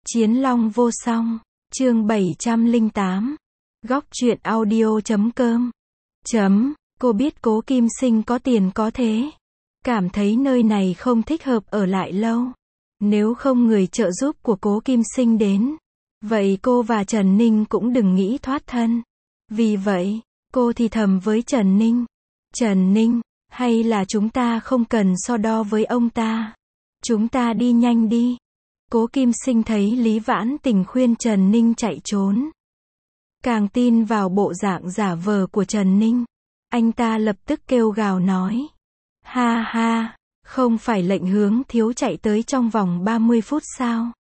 Chiến Long vô song, chương 708. Góc truyện audio.com. Cô biết Cố Kim Sinh có tiền có thế. Cảm thấy nơi này không thích hợp ở lại lâu. Nếu không người trợ giúp của Cố Kim Sinh đến, vậy cô và Trần Ninh cũng đừng nghĩ thoát thân. Vì vậy, cô thì thầm với Trần Ninh. Trần Ninh, hay là chúng ta không cần so đo với ông ta. Chúng ta đi nhanh đi. Cố Kim Sinh thấy Lý Vãn Tình khuyên Trần Ninh chạy trốn. Càng tin vào bộ dạng giả vờ của Trần Ninh. Anh ta lập tức kêu gào nói. Ha ha, không phải lệnh Hướng Thiếu chạy tới trong vòng 30 phút sao?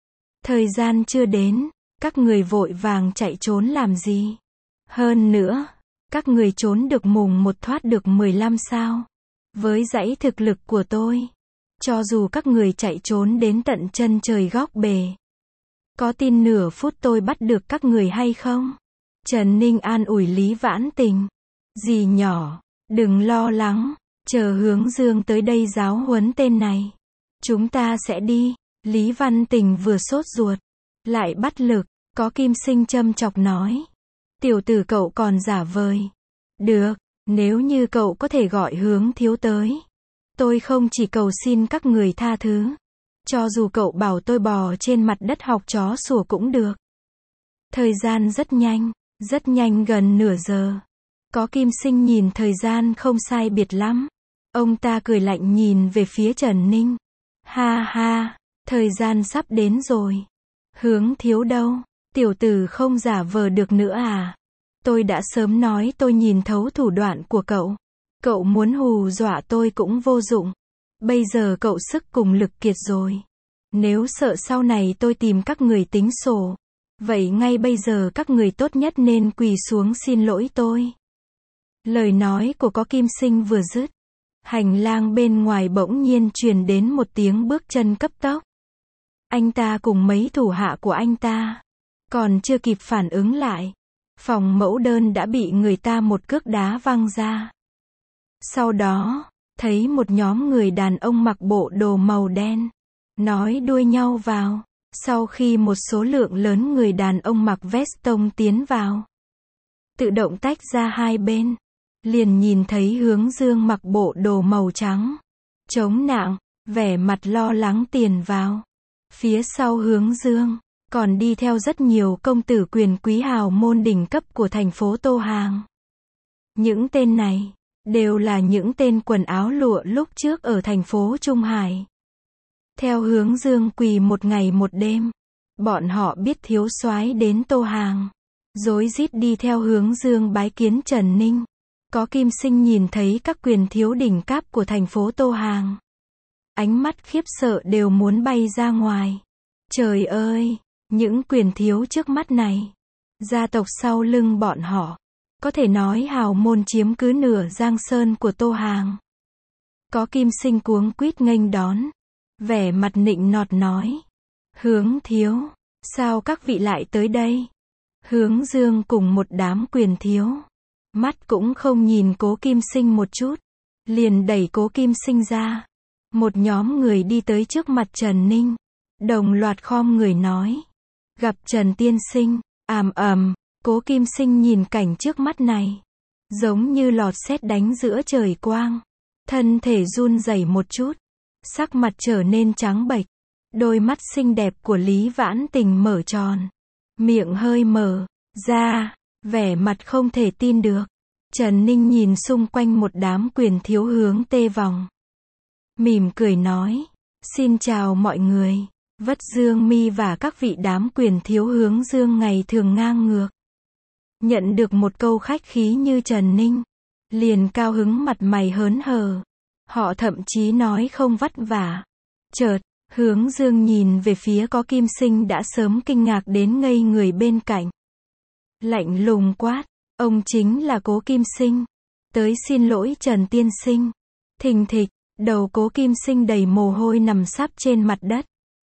Thời gian chưa đến, các người vội vàng chạy trốn làm gì? Hơn nữa, các người trốn được mùng 1 thoát được 15 sao? Với dãy thực lực của tôi, cho dù các người chạy trốn đến tận chân trời góc bể, có tin nửa phút tôi bắt được các người hay không? Trần Ninh an ủi Lý Vãn Tình. Dì nhỏ, đừng lo lắng, chờ Hướng Dương tới đây giáo huấn tên này. Chúng ta sẽ đi. Lý Văn Tình vừa sốt ruột, lại bắt lực, Có Kim Sinh châm chọc nói. Tiểu tử cậu còn giả vời. Được, nếu như cậu có thể gọi Hướng Thiếu tới, tôi không chỉ cầu xin các người tha thứ. Cho dù cậu bảo tôi bò trên mặt đất học chó sủa cũng được. Thời gian rất nhanh gần nửa giờ. Có Kim Sinh nhìn thời gian không sai biệt lắm. Ông ta cười lạnh nhìn về phía Trần Ninh. Ha ha, thời gian sắp đến rồi. Hướng Thiếu đâu? Tiểu tử không giả vờ được nữa à? Tôi đã sớm nói tôi nhìn thấu thủ đoạn của cậu. Cậu muốn hù dọa tôi cũng vô dụng. Bây giờ cậu sức cùng lực kiệt rồi. Nếu sợ sau này tôi tìm các người tính sổ, vậy ngay bây giờ các người tốt nhất nên quỳ xuống xin lỗi tôi. Lời nói của Có Kim Sinh vừa dứt, hành lang bên ngoài bỗng nhiên truyền đến một tiếng bước chân cấp tốc. Anh ta cùng mấy thủ hạ của anh ta còn chưa kịp phản ứng lại, phòng mẫu đơn đã bị người ta một cước đá văng ra. Sau đó, thấy một nhóm người đàn ông mặc bộ đồ màu đen, nói đuôi nhau vào. Sau khi một số lượng lớn người đàn ông mặc vest tông tiến vào, tự động tách ra hai bên, liền nhìn thấy Hướng Dương mặc bộ đồ màu trắng, chống nạng, vẻ mặt lo lắng tiền vào. Phía sau Hướng Dương, còn đi theo rất nhiều công tử quyền quý hào môn đỉnh cấp của thành phố Tô Hàng. Những tên này, đều là những tên quần áo lụa lúc trước ở thành phố Trung Hải. Theo Hướng Dương quỳ một ngày một đêm, bọn họ biết thiếu soái đến Tô Hàng, rối rít đi theo Hướng Dương bái kiến Trần Ninh. Có Kim Sinh nhìn thấy các quyền thiếu đỉnh cấp của thành phố Tô Hàng, ánh mắt khiếp sợ đều muốn bay ra ngoài. Trời ơi, những quyền thiếu trước mắt này, gia tộc sau lưng bọn họ, có thể nói hào môn chiếm cứ nửa giang sơn của Tô Hàng. Có Kim Sinh cuống quýt nghênh đón, vẻ mặt nịnh nọt nói. Hướng Thiếu, sao các vị lại tới đây? Hướng Dương cùng một đám quyền thiếu, mắt cũng không nhìn Cố Kim Sinh một chút, liền đẩy Cố Kim Sinh ra. Một nhóm người đi tới trước mặt Trần Ninh, đồng loạt khom người nói. Gặp Trần tiên sinh. Cố Kim Sinh nhìn cảnh trước mắt này, giống như lọt sét đánh giữa trời quang. Thân thể run rẩy một chút, sắc mặt trở nên trắng bệch. Đôi mắt xinh đẹp của Lý Vãn Tình mở tròn, miệng hơi mở ra, vẻ mặt không thể tin được. Trần Ninh nhìn xung quanh một đám quyền thiếu hướng tê vòng, mỉm cười nói. Xin chào mọi người. Vất Dương Mi và các vị đám quyền thiếu Hướng Dương ngày thường ngang ngược, nhận được một câu khách khí như Trần Ninh, liền cao hứng mặt mày hớn hở. Họ thậm chí nói không vất vả. Chợt, Hướng Dương nhìn về phía Có Kim Sinh đã sớm kinh ngạc đến ngây người bên cạnh. Lạnh lùng quát, ông chính là Cố Kim Sinh. Tới xin lỗi Trần tiên sinh. Thình thịch, đầu Cố Kim Sinh đầy mồ hôi nằm sắp trên mặt đất,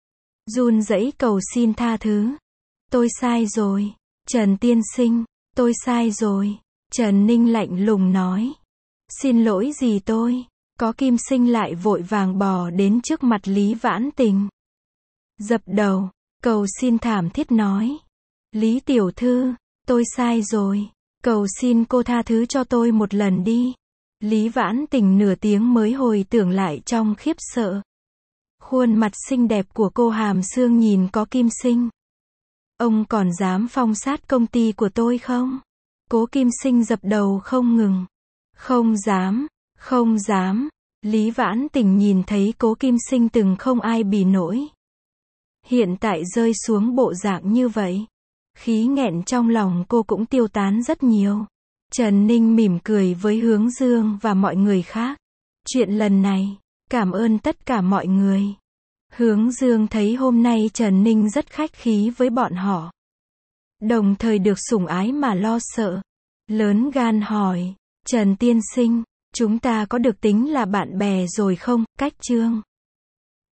run rẩy cầu xin tha thứ. Tôi sai rồi, Trần tiên sinh, tôi sai rồi. Trần Ninh lạnh lùng nói. Xin lỗi gì tôi? Có Kim Sinh lại vội vàng bò đến trước mặt Lý Vãn Tình, dập đầu. Cầu xin thảm thiết nói. Lý tiểu thư, tôi sai rồi. Cầu xin cô tha thứ cho tôi một lần đi. Lý Vãn Tình nửa tiếng mới hồi tưởng lại trong khiếp sợ. Khuôn mặt xinh đẹp của cô Hàm Sương nhìn có Kim Sinh. Ông còn dám phong sát công ty của tôi không? Cố Kim Sinh dập đầu không ngừng. Không dám, không dám. Lý Vãn Tình nhìn thấy Cố Kim Sinh từng không ai bì nổi. Hiện tại rơi xuống bộ dạng như vậy. Khí nghẹn trong lòng cô cũng tiêu tán rất nhiều. Trần Ninh mỉm cười với Hướng Dương và mọi người khác. Chuyện lần này, cảm ơn tất cả mọi người. Hướng Dương thấy hôm nay Trần Ninh rất khách khí với bọn họ. Đồng thời được sủng ái mà lo sợ. Lớn gan hỏi, Trần tiên sinh, chúng ta có được tính là bạn bè rồi không? Cách Trương